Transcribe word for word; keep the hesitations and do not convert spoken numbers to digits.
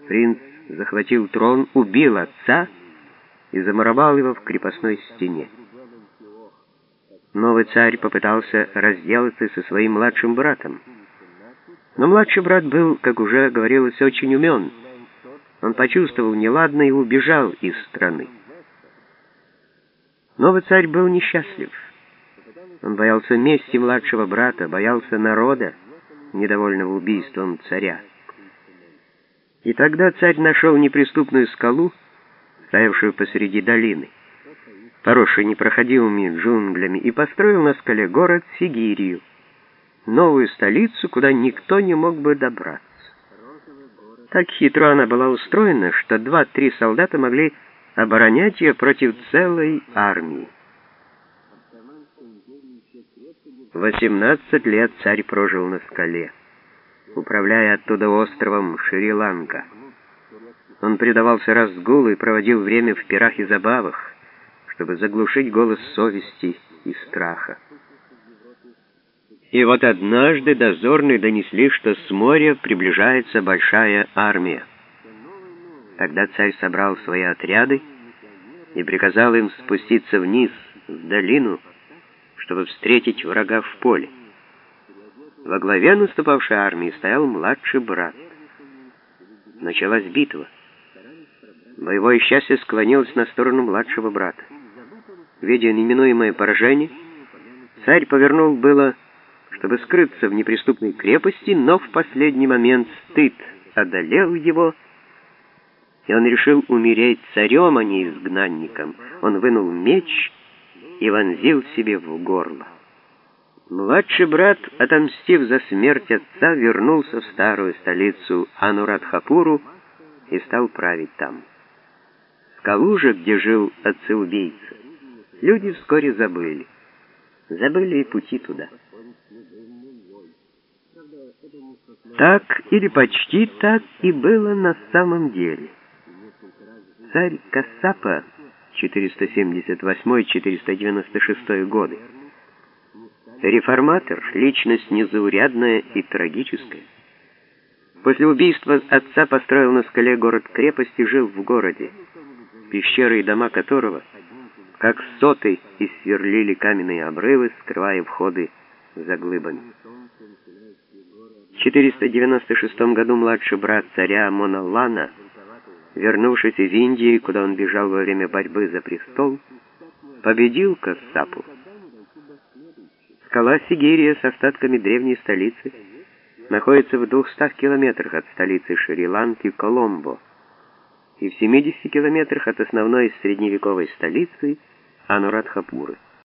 Принц захватил трон, убил отца и замуровал его в крепостной стене. Новый царь попытался разделаться со своим младшим братом. Но младший брат был, как уже говорилось, очень умен. Он почувствовал неладное и убежал из страны. Новый царь был несчастлив. Он боялся мести младшего брата, боялся народа, недовольного убийством царя. И тогда царь нашел неприступную скалу, стоявшую посреди долины, поросшую непроходимыми джунглями, и построил на скале город Сигирию, новую столицу, куда никто не мог бы добраться. Так хитро она была устроена, что два-три солдата могли оборонять ее против целой армии. восемнадцать лет царь прожил на скале, управляя оттуда островом Шри-Ланка. Он предавался разгулу и проводил время в пирах и забавах, чтобы заглушить голос совести и страха. И вот однажды дозорные донесли, что с моря приближается большая армия. Тогда царь собрал свои отряды и приказал им спуститься вниз, в долину, чтобы встретить врага в поле. Во главе наступавшей армии стоял младший брат. Началась битва. Боевое счастье склонилось на сторону младшего брата. Видя неминуемое поражение, царь повернул было, чтобы скрыться в неприступной крепости, но в последний момент стыд одолел его, и он решил умереть царем, а не изгнанником. Он вынул меч и вонзил себе в горло. Младший брат, отомстив за смерть отца, вернулся в старую столицу Анурадхапуру и стал править там. Скалу же, где жил отца-убийца, люди вскоре забыли. Забыли и пути туда. Так или почти так и было на самом деле. Царь Кассапа, четыреста семьдесят восьмой — четыреста девяносто шестой годы, реформатор, личность незаурядная и трагическая. После убийства отца построил на скале город-крепость и жил в городе, пещеры и дома которого, как соты, исверлили каменные обрывы, скрывая входы за глыбами. В четыреста девяносто шестом году младший брат царя Моналлана, вернувшись из Индии, куда он бежал во время борьбы за престол, победил Кассапу. Скала Сигирия с остатками древней столицы находится в двухстах километрах от столицы Шри-Ланки Коломбо и в семидесяти километрах от основной средневековой столицы Анурадхапуры.